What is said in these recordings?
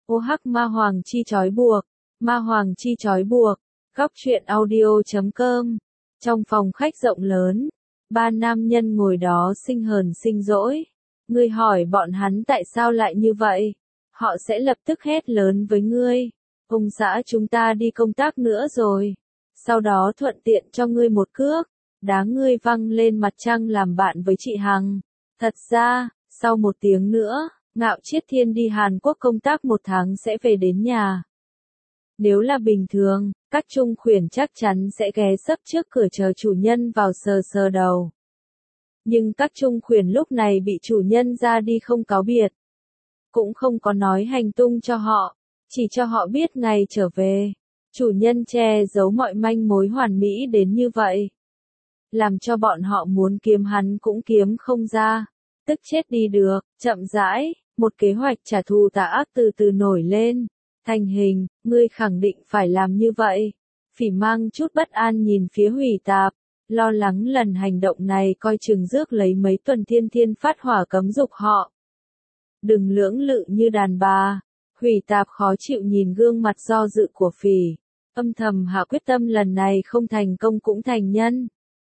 Ô hắc ma hoàng chi trói buộc, ma hoàng chi trói buộc, góc truyện audio.com. Trong phòng khách rộng lớn, ba nam nhân ngồi đó sinh hờn sinh dỗi. Ngươi hỏi bọn hắn tại sao lại như vậy? Họ sẽ lập tức hét lớn với ngươi. Ông xã chúng ta đi công tác nữa rồi. Sau đó thuận tiện cho ngươi một cước, đá ngươi văng lên mặt trăng làm bạn với chị Hằng. Thật ra, sau 1 tiếng nữa, Ngạo Chiết Thiên đi Hàn Quốc công tác 1 tháng sẽ về đến nhà. Nếu là bình thường, các trung khuyển chắc chắn sẽ ghé sấp trước cửa chờ chủ nhân vào sờ sờ đầu. Nhưng các trung khuyển lúc này bị chủ nhân ra đi không cáo biệt. Cũng không có nói hành tung cho họ, chỉ cho họ biết ngày trở về. Chủ nhân che giấu mọi manh mối hoàn mỹ đến như vậy. Làm cho bọn họ muốn kiếm hắn cũng kiếm không ra. Tức chết đi được, chậm rãi, một kế hoạch trả thù tà ác từ từ nổi lên. Thành hình, ngươi khẳng định phải làm như vậy. Phỉ mang chút bất an nhìn phía Hủy Tạp, lo lắng lần hành động này coi chừng rước lấy mấy tuần thiên thiên phát hỏa cấm dục họ. Đừng lưỡng lự như đàn bà. Hủy Tạp khó chịu nhìn gương mặt do dự của Phỉ, âm thầm hạ quyết tâm lần này không thành công cũng thành nhân.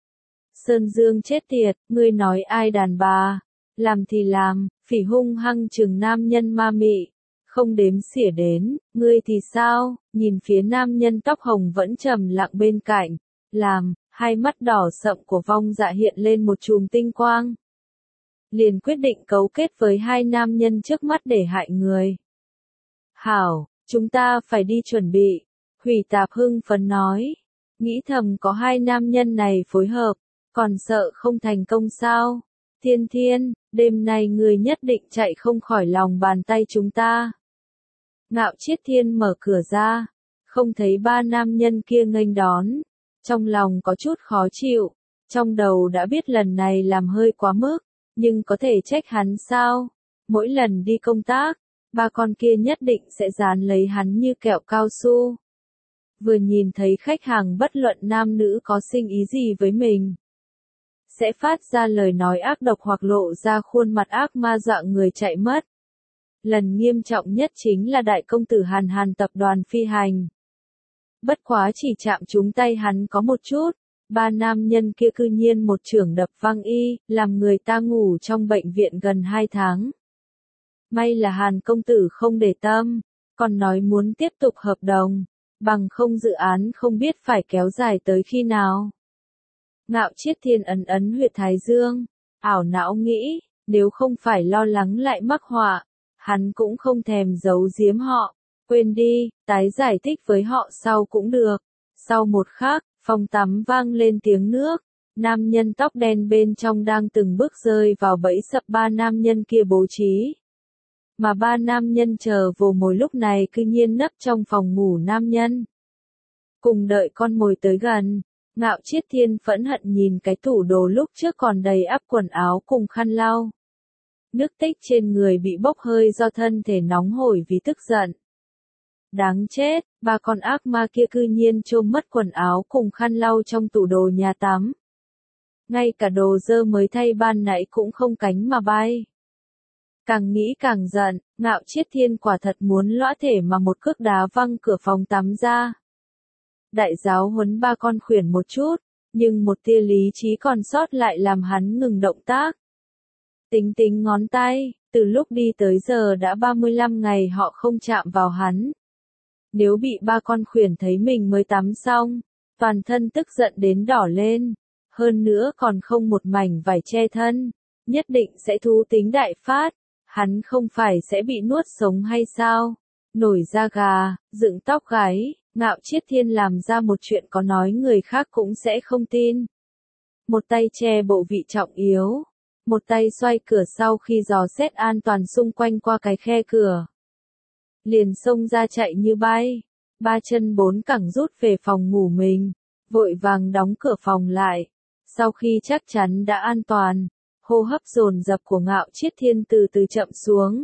Sơn Dương chết tiệt, ngươi nói ai đàn bà? Làm thì làm, Phỉ hung hăng chừng nam nhân ma mị. Không đếm xỉa đến, ngươi thì sao? Nhìn phía nam nhân tóc hồng vẫn trầm lặng bên cạnh. Làm, hai mắt đỏ sậm của Vong Dạ hiện lên một chùm tinh quang. Liền quyết định cấu kết với hai nam nhân trước mắt để hại người. Hảo, chúng ta phải đi chuẩn bị. Hủy Tạp hưng phấn nói. Nghĩ thầm có hai nam nhân này phối hợp, còn sợ không thành công sao? Thiên Thiên, đêm nay người nhất định chạy không khỏi lòng bàn tay chúng ta. Ngạo Chiết Thiên mở cửa ra, không thấy ba nam nhân kia nghênh đón. Trong lòng có chút khó chịu, trong đầu đã biết lần này làm hơi quá mức, nhưng có thể trách hắn sao? Mỗi lần đi công tác, ba con kia nhất định sẽ dán lấy hắn như kẹo cao su. Vừa nhìn thấy khách hàng bất luận nam nữ có sinh ý gì với mình, sẽ phát ra lời nói ác độc hoặc lộ ra khuôn mặt ác ma dọa người chạy mất. Lần nghiêm trọng nhất chính là đại công tử Hàn tập đoàn phi hành. Bất quá chỉ chạm trúng tay hắn có một chút, ba nam nhân kia cư nhiên một chưởng đập văng y, làm người ta ngủ trong bệnh viện gần 2 tháng. May là Hàn công tử không để tâm, còn nói muốn tiếp tục hợp đồng, bằng không dự án không biết phải kéo dài tới khi nào. Ngạo Chiết Thiên ấn huyệt thái dương, ảo não nghĩ, nếu không phải lo lắng lại mắc họa, hắn cũng không thèm giấu giếm họ. Quên đi, tái giải thích với họ sau cũng được. Sau một khắc, phòng tắm vang lên tiếng nước. Nam nhân tóc đen bên trong đang từng bước rơi vào bẫy sập ba nam nhân kia bố trí. Mà ba nam nhân chờ vồ mồi lúc này cư nhiên nấp trong phòng ngủ nam nhân. Cùng đợi con mồi tới gần, Ngạo Chiết Thiên phẫn hận nhìn cái tủ đồ lúc trước còn đầy ắp quần áo cùng khăn lau. Nước tích trên người bị bốc hơi do thân thể nóng hổi vì tức giận. Đáng chết, ba con ác ma kia cư nhiên trôm mất quần áo cùng khăn lau trong tủ đồ nhà tắm. Ngay cả đồ dơ mới thay ban nãy cũng không cánh mà bay. Càng nghĩ càng giận, Ngạo Chiết Thiên quả thật muốn lõa thể mà một cước đá văng cửa phòng tắm ra. Đại giáo huấn ba con khuyển một chút, nhưng một tia lý trí còn sót lại làm hắn ngừng động tác. Tính tính ngón tay, từ lúc đi tới giờ đã 35 ngày họ không chạm vào hắn. Nếu bị ba con khuyển thấy mình mới tắm xong, toàn thân tức giận đến đỏ lên, hơn nữa còn không một mảnh vải che thân, nhất định sẽ thú tính đại phát, hắn không phải sẽ bị nuốt sống hay sao? Nổi da gà, dựng tóc gáy, Ngạo Chiết Thiên làm ra một chuyện có nói người khác cũng sẽ không tin. Một tay che bộ vị trọng yếu, một tay xoay cửa sau khi dò xét an toàn xung quanh qua cái khe cửa. Liền xông ra chạy như bay, ba chân bốn cẳng rút về phòng ngủ mình, vội vàng đóng cửa phòng lại. Sau khi chắc chắn đã an toàn, hô hấp dồn dập của Ngạo Chiết Thiên từ từ chậm xuống.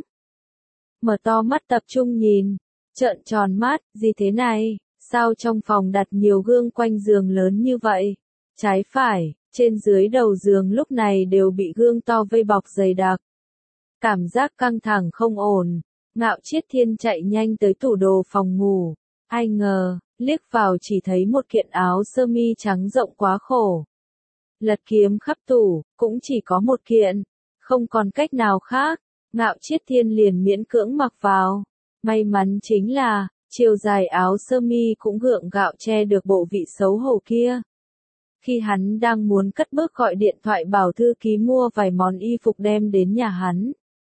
Mở to mắt tập trung nhìn, trợn tròn mắt, gì thế này, sao trong phòng đặt nhiều gương quanh giường lớn như vậy? Trái phải, trên dưới đầu giường lúc này đều bị gương to vây bọc dày đặc. Cảm giác căng thẳng không ổn, Ngạo Chiết Thiên chạy nhanh tới tủ đồ phòng ngủ. Ai ngờ, liếc vào chỉ thấy một kiện áo sơ mi trắng rộng quá khổ. Lật kiếm khắp tủ, cũng chỉ có một kiện. Không còn cách nào khác, Ngạo Chiết Thiên liền miễn cưỡng mặc vào. May mắn chính là, chiều dài áo sơ mi cũng gượng gạo che được bộ vị xấu hổ kia. Khi hắn đang muốn cất bước gọi điện thoại bảo thư ký mua vài món y phục đem đến nhà hắn.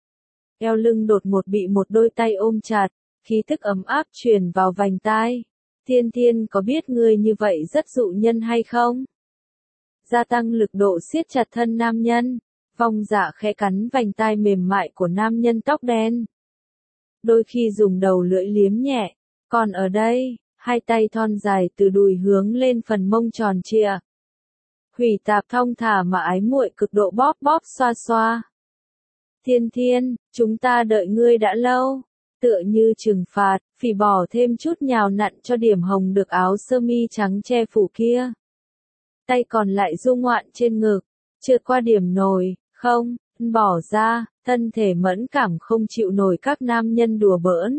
Eo lưng đột ngột bị một đôi tay ôm chặt, khí tức ấm áp truyền vào vành tai. Thiên Thiên có biết ngươi như vậy rất dụ nhân hay không? Gia tăng lực độ siết chặt thân nam nhân, Vong Dạ khẽ cắn vành tai mềm mại của nam nhân tóc đen. Đôi khi dùng đầu lưỡi liếm nhẹ, còn ở đây, hai tay thon dài từ đùi hướng lên phần mông tròn trịa. Hủy Tạp thong thả mà ái muội cực độ bóp bóp xoa xoa. Thiên Thiên, chúng ta đợi ngươi đã lâu. Tựa như trừng phạt, Phỉ bỏ thêm chút nhào nặn cho điểm hồng được áo sơ mi trắng che phủ kia. Tay còn lại du ngoạn trên ngực, trượt qua điểm nồi, không, bỏ ra, thân thể mẫn cảm không chịu nổi các nam nhân đùa bỡn.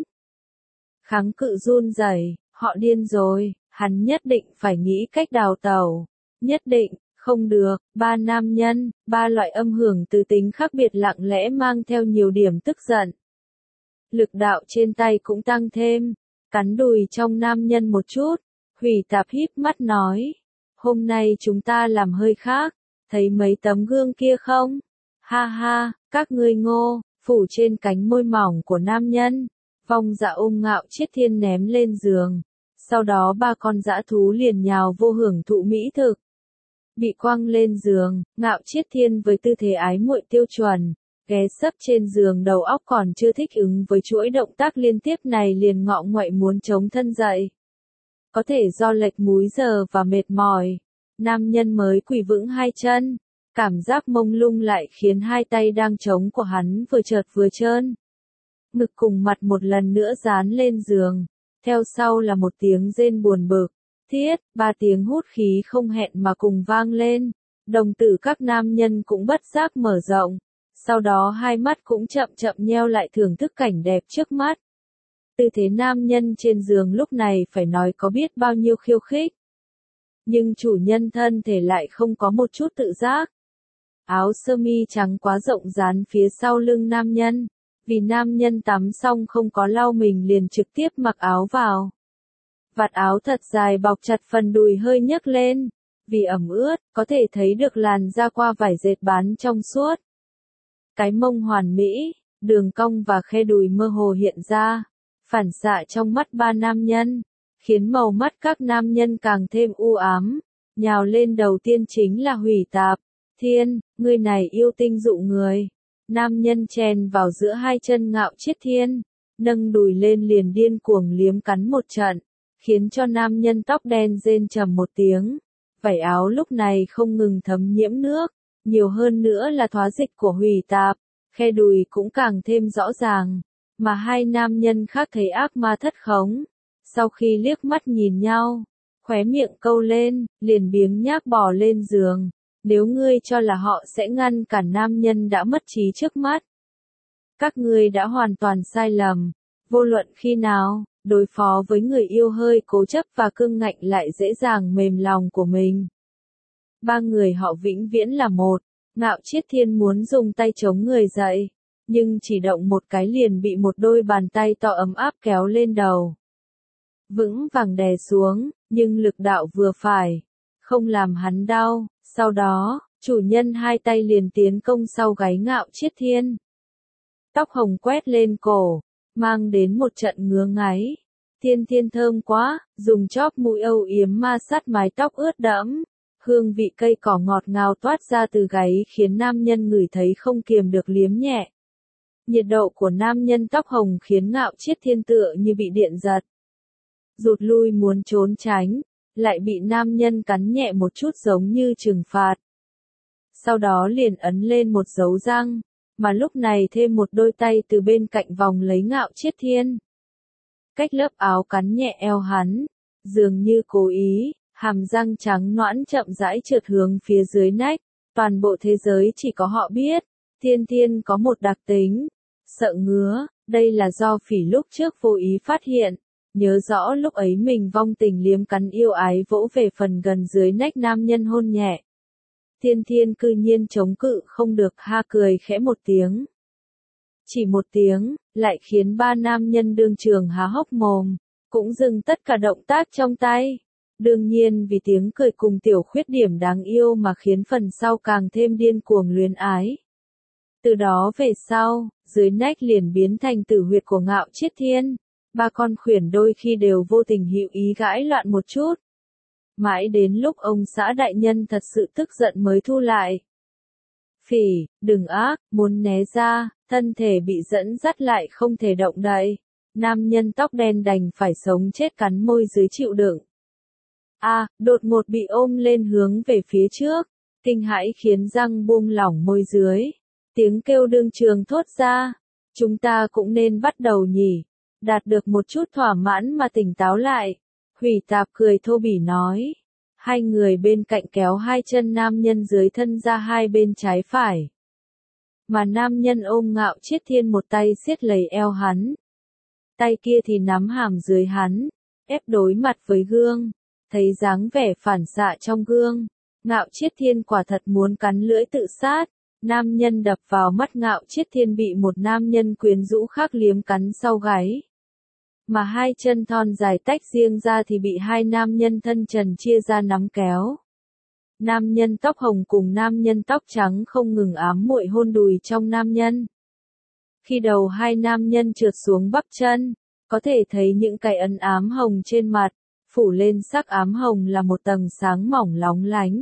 Kháng cự run rẩy, họ điên rồi, hắn nhất định phải nghĩ cách đào tẩu. Nhất định, không được, ba nam nhân, ba loại âm hưởng từ tính khác biệt lặng lẽ mang theo nhiều điểm tức giận. Lực đạo trên tay cũng tăng thêm, cắn đùi trong nam nhân một chút, Hủy Tạp híp mắt nói. Hôm nay chúng ta làm hơi khác, thấy mấy tấm gương kia không? Ha ha, các ngươi ngô, phủ trên cánh môi mỏng của nam nhân. Vong Dạ ôm Ngạo Chiết Thiên ném lên giường. Sau đó ba con dã thú liền nhào vô hưởng thụ mỹ thực. Bị quăng lên giường, Ngạo Chiết Thiên với tư thế ái muội tiêu chuẩn, ghé sấp trên giường đầu óc còn chưa thích ứng với chuỗi động tác liên tiếp này liền ngọ nguậy muốn chống thân dậy. Có thể do lệch múi giờ và mệt mỏi, nam nhân mới quỳ vững hai chân, cảm giác mông lung lại khiến hai tay đang trống của hắn vừa chợt vừa trơn. Ngực cùng mặt một lần nữa dán lên giường, theo sau là một tiếng rên buồn bực, thiết, ba tiếng hút khí không hẹn mà cùng vang lên, đồng tử các nam nhân cũng bất giác mở rộng, sau đó hai mắt cũng chậm chậm nheo lại thưởng thức cảnh đẹp trước mắt. Tư thế nam nhân trên giường lúc này phải nói có biết bao nhiêu khiêu khích. Nhưng chủ nhân thân thể lại không có một chút tự giác. Áo sơ mi trắng quá rộng dán phía sau lưng nam nhân, vì nam nhân tắm xong không có lau mình liền trực tiếp mặc áo vào. Vạt áo thật dài bọc chặt phần đùi hơi nhấc lên, vì ẩm ướt, có thể thấy được làn da qua vải dệt bán trong suốt. Cái mông hoàn mỹ, đường cong và khe đùi mơ hồ hiện ra, phản xạ trong mắt ba nam nhân, khiến màu mắt các nam nhân càng thêm u ám. Nhào lên đầu tiên chính là Hủy Tạp. Thiên, ngươi này yêu tinh dụ người. Nam nhân chèn vào giữa hai chân Ngạo Chiết Thiên, nâng đùi lên liền điên cuồng liếm cắn một trận, khiến cho nam nhân tóc đen rên trầm một tiếng. Vải áo lúc này không ngừng thấm nhiễm nước, nhiều hơn nữa là thoá dịch của Hủy Tạp, khe đùi cũng càng thêm rõ ràng, mà hai nam nhân khác thấy ác ma thất khống. Sau khi liếc mắt nhìn nhau, khóe miệng câu lên, liền biếng nhác bò lên giường. Nếu ngươi cho là họ sẽ ngăn cản nam nhân đã mất trí trước mắt, các ngươi đã hoàn toàn sai lầm. Vô luận khi nào, đối phó với người yêu hơi cố chấp và cương ngạnh lại dễ dàng mềm lòng của mình. Ba người họ vĩnh viễn là một. Ngạo Chiết Thiên muốn dùng tay chống người dậy, nhưng chỉ động một cái liền bị một đôi bàn tay to ấm áp kéo lên đầu. Vững vàng đè xuống, nhưng lực đạo vừa phải, không làm hắn đau. Sau đó, chủ nhân hai tay liền tiến công sau gáy Ngạo Chiết Thiên. Tóc hồng quét lên cổ, mang đến một trận ngứa ngáy. Thiên Thiên thơm quá, dùng chóp mũi âu yếm ma sát mái tóc ướt đẫm. Hương vị cây cỏ ngọt ngào toát ra từ gáy khiến nam nhân ngửi thấy không kiềm được liếm nhẹ. Nhiệt độ của nam nhân tóc hồng khiến Ngạo Chiết Thiên tựa như bị điện giật. Rụt lui muốn trốn tránh, lại bị nam nhân cắn nhẹ một chút giống như trừng phạt. Sau đó liền ấn lên một dấu răng, mà lúc này thêm một đôi tay từ bên cạnh vòng lấy Ngạo Chiết Thiên. Cách lớp áo cắn nhẹ eo hắn, dường như cố ý, hàm răng trắng nõn chậm rãi trượt hướng phía dưới nách. Toàn bộ thế giới chỉ có họ biết, Thiên Thiên có một đặc tính, sợ ngứa, Đây là do Phỉ lúc trước vô ý phát hiện, nhớ rõ lúc ấy mình vong tình liếm cắn yêu ái vỗ về phần gần dưới nách nam nhân hôn nhẹ. Thiên Thiên cư nhiên chống cự không được, ha cười khẽ một tiếng. Chỉ một tiếng, lại khiến ba nam nhân đương trường há hốc mồm, cũng dừng tất cả động tác trong tay. Đương nhiên vì tiếng cười cùng tiểu khuyết điểm đáng yêu mà khiến phần sau càng thêm điên cuồng luyến ái. Từ đó về sau, dưới nách liền biến thành tử huyệt của Ngạo Chiết Thiên. Ba con khuyển đôi khi đều vô tình hữu ý gãi loạn một chút. Mãi đến lúc ông xã đại nhân thật sự tức giận mới thu lại. Phỉ, đừng ác, muốn né ra, thân thể bị dẫn dắt lại không thể động đậy. Nam nhân tóc đen đành phải sống chết cắn môi dưới chịu đựng. Đột ngột bị ôm lên hướng về phía trước, kinh hãi khiến răng buông lỏng môi dưới. Tiếng kêu đương trường thốt ra, chúng ta cũng nên bắt đầu nhỉ. Đạt được một chút thỏa mãn mà tỉnh táo lại. Hủy Tạp cười thô bỉ nói. Hai người bên cạnh kéo hai chân nam nhân dưới thân ra hai bên trái phải. Mà nam nhân ôm Ngạo Chiết Thiên một tay siết lấy eo hắn. Tay kia thì nắm hàm dưới hắn, ép đối mặt với gương. Thấy dáng vẻ phản xạ trong gương, Ngạo Chiết Thiên quả thật muốn cắn lưỡi tự sát. Nam nhân đập vào mắt Ngạo Chiết Thiên bị một nam nhân quyến rũ khác liếm cắn sau gáy. Mà hai chân thon dài tách riêng ra thì bị hai nam nhân thân trần chia ra nắm kéo. Nam nhân tóc hồng cùng nam nhân tóc trắng không ngừng ám muội hôn đùi trong nam nhân. Khi đầu hai nam nhân trượt xuống bắp chân, có thể thấy những cái ấn ám hồng trên mặt, phủ lên sắc ám hồng là một tầng sáng mỏng lóng lánh.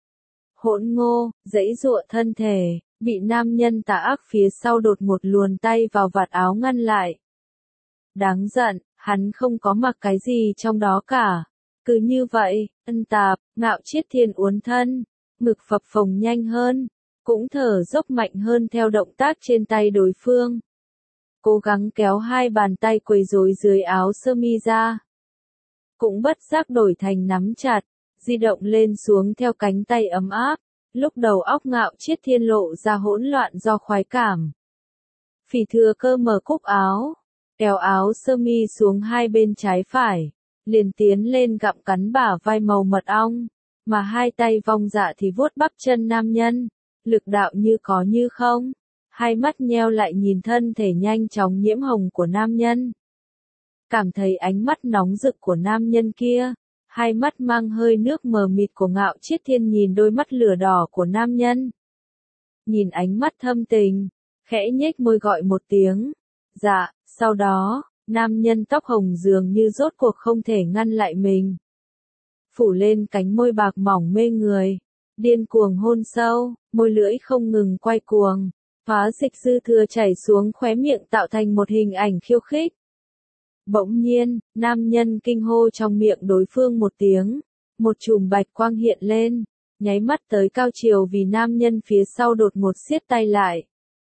Hỗn Ngô, giãy giụa thân thể, bị nam nhân tà ác phía sau đột ngột luồn tay vào vạt áo ngăn lại. Đáng giận, hắn không có mặc cái gì trong đó cả. Cứ như vậy, ân tạp, Ngạo Chiết Thiên uốn thân, ngực phập phồng nhanh hơn, cũng thở dốc mạnh hơn theo động tác trên tay đối phương. Cố gắng kéo hai bàn tay quấy rối dưới áo sơ mi ra. Cũng bất giác đổi thành nắm chặt, di động lên xuống theo cánh tay ấm áp. Lúc đầu óc Ngạo Chiết Thiên lộ ra hỗn loạn do khoái cảm. Phỉ thừa cơ mở cúc áo, kéo áo sơ mi xuống hai bên trái phải, liền tiến lên gặm cắn bả vai màu mật ong, mà hai tay vong dạ thì vuốt bắp chân nam nhân, lực đạo như có như không, hai mắt nheo lại nhìn thân thể nhanh chóng nhiễm hồng của nam nhân. Cảm thấy ánh mắt nóng rực của nam nhân kia, hai mắt mang hơi nước mờ mịt của Ngạo Chiết Thiên nhìn đôi mắt lửa đỏ của nam nhân. Nhìn ánh mắt thâm tình, khẽ nhếch môi gọi một tiếng, dạ, sau đó, nam nhân tóc hồng dường như rốt cuộc không thể ngăn lại mình. Phủ lên cánh môi bạc mỏng mê người, điên cuồng hôn sâu, môi lưỡi không ngừng quay cuồng, hóa dịch dư thừa chảy xuống khóe miệng tạo thành một hình ảnh khiêu khích. Bỗng nhiên, nam nhân kinh hô trong miệng đối phương một tiếng, một chùm bạch quang hiện lên, nháy mắt tới cao chiều vì nam nhân phía sau đột ngột siết tay lại.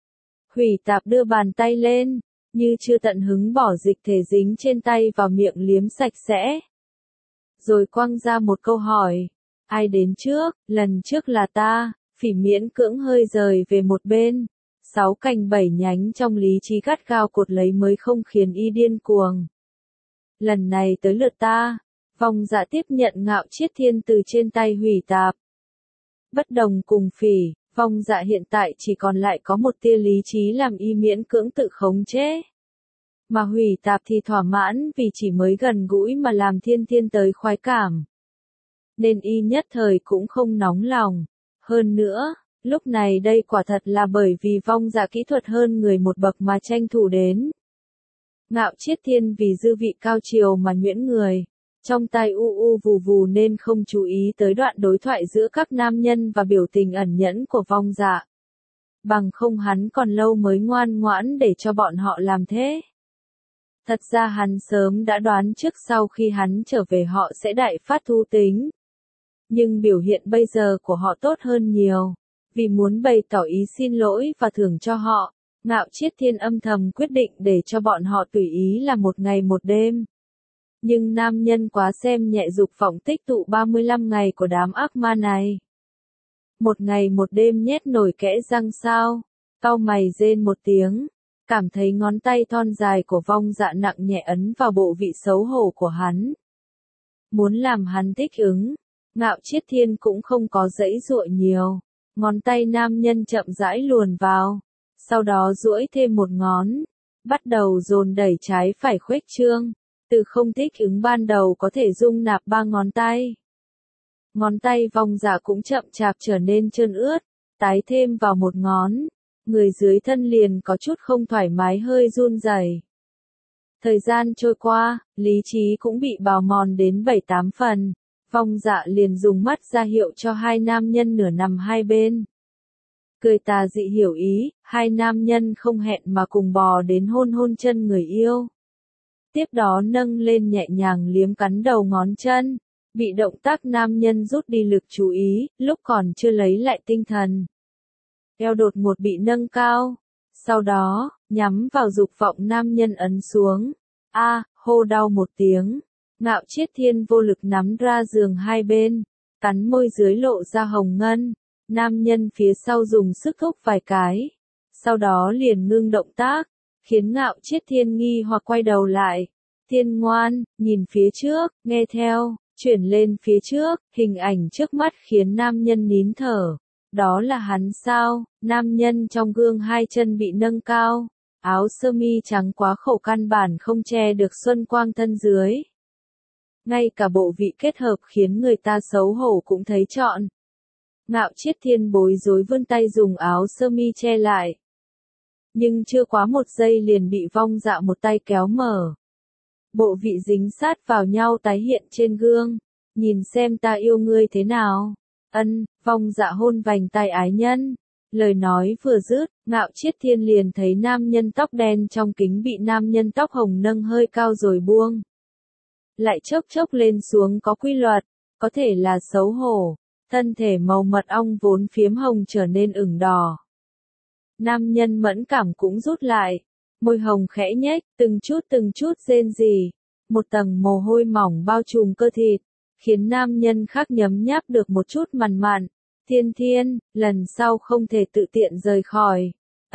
Hủy Tạp đưa bàn tay lên, như chưa tận hứng bỏ dịch thể dính trên tay vào miệng liếm sạch sẽ. Rồi quăng ra một câu hỏi, ai đến trước, lần trước là ta, Phỉ miễn cưỡng hơi rời về một bên. 6 cành 7 nhánh trong lý trí gắt gao cột lấy mới không khiến y điên cuồng. Lần này tới lượt ta, vong dạ tiếp nhận Ngạo Chiết Thiên từ trên tay Hủy Tạp. Bất đồng cùng Phỉ, vong dạ hiện tại chỉ còn lại có một tia lý trí làm y miễn cưỡng tự khống chế. Mà Hủy Tạp thì thỏa mãn vì chỉ mới gần gũi mà làm Thiên Thiên tới khoái cảm. Nên y nhất thời cũng không nóng lòng. Hơn nữa, lúc này đây quả thật là bởi vì vong dạ kỹ thuật hơn người một bậc mà tranh thủ đến. Ngạo Chiết Thiên vì dư vị cao chiều mà nhuyễn người, trong tai u vù vù nên không chú ý tới đoạn đối thoại giữa các nam nhân và biểu tình ẩn nhẫn của vong dạ. Bằng không hắn còn lâu mới ngoan ngoãn để cho bọn họ làm thế. Thật ra hắn sớm đã đoán trước sau khi hắn trở về họ sẽ đại phát thú tính. Nhưng biểu hiện bây giờ của họ tốt hơn nhiều. Vì muốn bày tỏ ý xin lỗi và thưởng cho họ, Ngạo Chiết Thiên âm thầm quyết định để cho bọn họ tùy ý là một ngày một đêm. Nhưng nam nhân quá xem nhẹ dục vọng tích tụ 35 ngày của đám ác ma này. Một ngày một đêm nhét nổi kẽ răng sao, cau mày rên một tiếng, cảm thấy ngón tay thon dài của Vong Dạ nặng nhẹ ấn vào bộ vị xấu hổ của hắn. Muốn làm hắn thích ứng, Ngạo Chiết Thiên cũng không có giãy giụa nhiều, ngón tay nam nhân chậm rãi luồn vào, sau đó duỗi thêm một ngón, bắt đầu dồn đẩy trái phải khuếch trương, từ không thích ứng ban đầu có thể dung nạp 3 ngón tay. Ngón tay Vong Dạ cũng chậm chạp trở nên trơn ướt, tái thêm vào một ngón, người dưới thân liền có chút không thoải mái hơi run rẩy. Thời gian trôi qua, lý trí cũng bị bào mòn đến 7-8 phần, Vong Dạ liền dùng mắt ra hiệu cho hai nam nhân nửa nằm hai bên. Cười tà dị hiểu ý, hai nam nhân không hẹn mà cùng bò đến hôn hôn chân người yêu. Tiếp đó nâng lên nhẹ nhàng liếm cắn đầu ngón chân, bị động tác nam nhân rút đi lực chú ý, lúc còn chưa lấy lại tinh thần. Eo đột ngột bị nâng cao, sau đó, nhắm vào dục vọng nam nhân ấn xuống. Hô đau một tiếng, Ngạo Chiết Thiên vô lực nắm ra giường hai bên, cắn môi dưới lộ ra hồng ngân, nam nhân phía sau dùng sức thúc vài cái, sau đó liền ngưng động tác, khiến Ngạo Chiết Thiên nghi hoặc quay đầu lại. Thiên ngoan, nhìn phía trước, nghe theo, chuyển lên phía trước, hình ảnh trước mắt khiến nam nhân nín thở. Đó là hắn sao? Nam nhân trong gương hai chân bị nâng cao, áo sơ mi trắng quá khổ căn bản không che được xuân quang thân dưới. Ngay cả bộ vị kết hợp khiến người ta xấu hổ cũng thấy trọn. Ngạo Chiết Thiên bối rối vươn tay dùng áo sơ mi che lại. Nhưng chưa quá một giây liền bị Vong Dạ một tay kéo mở. Bộ vị dính sát vào nhau tái hiện trên gương. Nhìn xem ta yêu ngươi thế nào. Vong Dạ hôn vành tai ái nhân. Lời nói vừa dứt, Ngạo Chiết Thiên liền thấy nam nhân tóc đen trong kính bị nam nhân tóc hồng nâng hơi cao rồi buông. Lại chốc chốc lên xuống có quy luật, có thể là xấu hổ. Thân thể màu mật ong vốn phiếm hồng trở nên ửng đỏ. Nam nhân mẫn cảm cũng rút lại, môi hồng khẽ nhếch, từng chút rên rỉ. Một tầng mồ hôi mỏng bao trùm cơ thịt, khiến nam nhân khác nhấm nháp được một chút mặn mặn. Thiên, lần sau không thể tự tiện rời khỏi.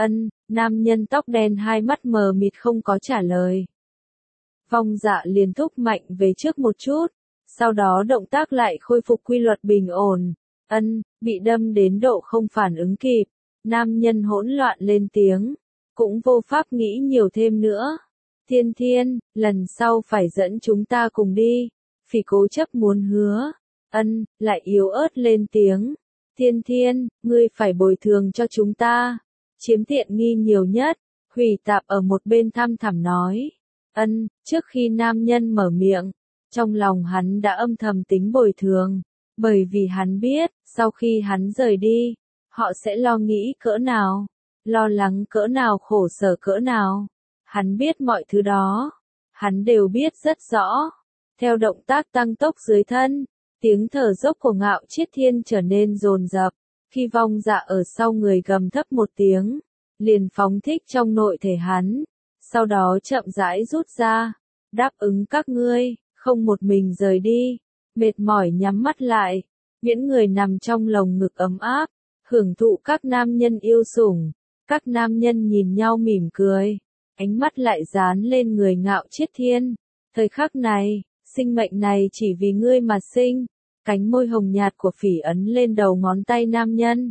Nam nhân tóc đen hai mắt mờ mịt không có trả lời. Vong Dạ liền thúc mạnh về trước một chút, sau đó động tác lại khôi phục quy luật bình ổn. Bị đâm đến độ không phản ứng kịp, nam nhân hỗn loạn lên tiếng, cũng vô pháp nghĩ nhiều thêm nữa. Thiên, lần sau phải dẫn chúng ta cùng đi. Phỉ cố chấp muốn hứa. Lại yếu ớt lên tiếng. Thiên, ngươi phải bồi thường cho chúng ta. Chiếm tiện nghi nhiều nhất. Hủy Tạp ở một bên thăm thẳm nói. Trước khi nam nhân mở miệng, trong lòng hắn đã âm thầm tính bồi thường. Bởi vì hắn biết, sau khi hắn rời đi, họ sẽ lo nghĩ cỡ nào, lo lắng cỡ nào, khổ sở cỡ nào. Hắn biết mọi thứ đó. Hắn đều biết rất rõ. Theo động tác tăng tốc dưới thân, tiếng thở dốc của Ngạo Chiết Thiên trở nên dồn dập. Khi Vong Dạ ở sau người gầm thấp một tiếng, liền phóng thích trong nội thể hắn. Sau đó chậm rãi rút ra. Đáp ứng các ngươi, không một mình rời đi. Mệt mỏi nhắm mắt lại. Miễn người nằm trong lồng ngực ấm áp. Hưởng thụ các nam nhân yêu sủng. Các nam nhân nhìn nhau mỉm cười. Ánh mắt lại dán lên người Ngạo Chiết Thiên. Thời khắc này, sinh mệnh này chỉ vì ngươi mà sinh. Cánh môi hồng nhạt của Phỉ ấn lên đầu ngón tay nam nhân.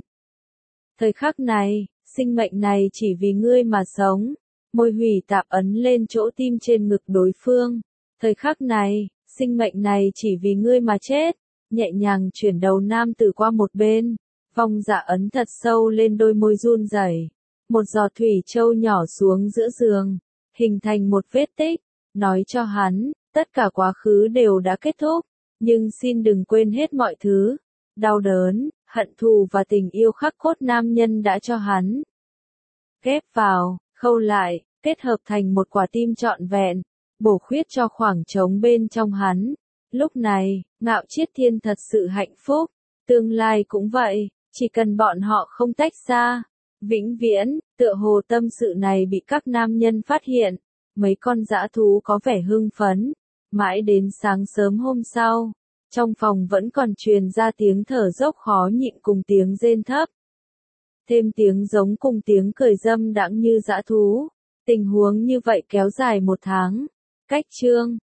Thời khắc này, sinh mệnh này chỉ vì ngươi mà sống. Môi Hủy Tạp ấn lên chỗ tim trên ngực đối phương. Thời khắc này, sinh mệnh này chỉ vì ngươi mà chết. Nhẹ nhàng chuyển đầu nam tử qua một bên. Vong Dạ ấn thật sâu lên đôi môi run rẩy. Một giọt thủy châu nhỏ xuống giữa giường, hình thành một vết tích, nói cho hắn, tất cả quá khứ đều đã kết thúc, nhưng xin đừng quên hết mọi thứ, đau đớn, hận thù và tình yêu khắc cốt nam nhân đã cho hắn. Ghép vào, khâu lại, kết hợp thành một quả tim trọn vẹn, bổ khuyết cho khoảng trống bên trong hắn. Lúc này, Ngạo Chiết Thiên thật sự hạnh phúc, tương lai cũng vậy, chỉ cần bọn họ không tách xa. Vĩnh viễn, tựa hồ tâm sự này bị các nam nhân phát hiện, mấy con dã thú có vẻ hưng phấn, mãi đến sáng sớm hôm sau, trong phòng vẫn còn truyền ra tiếng thở dốc khó nhịn cùng tiếng rên thấp. Thêm tiếng giống cùng tiếng cười dâm đãng như dã thú, Tình huống như vậy kéo dài 1 tháng. Cách chương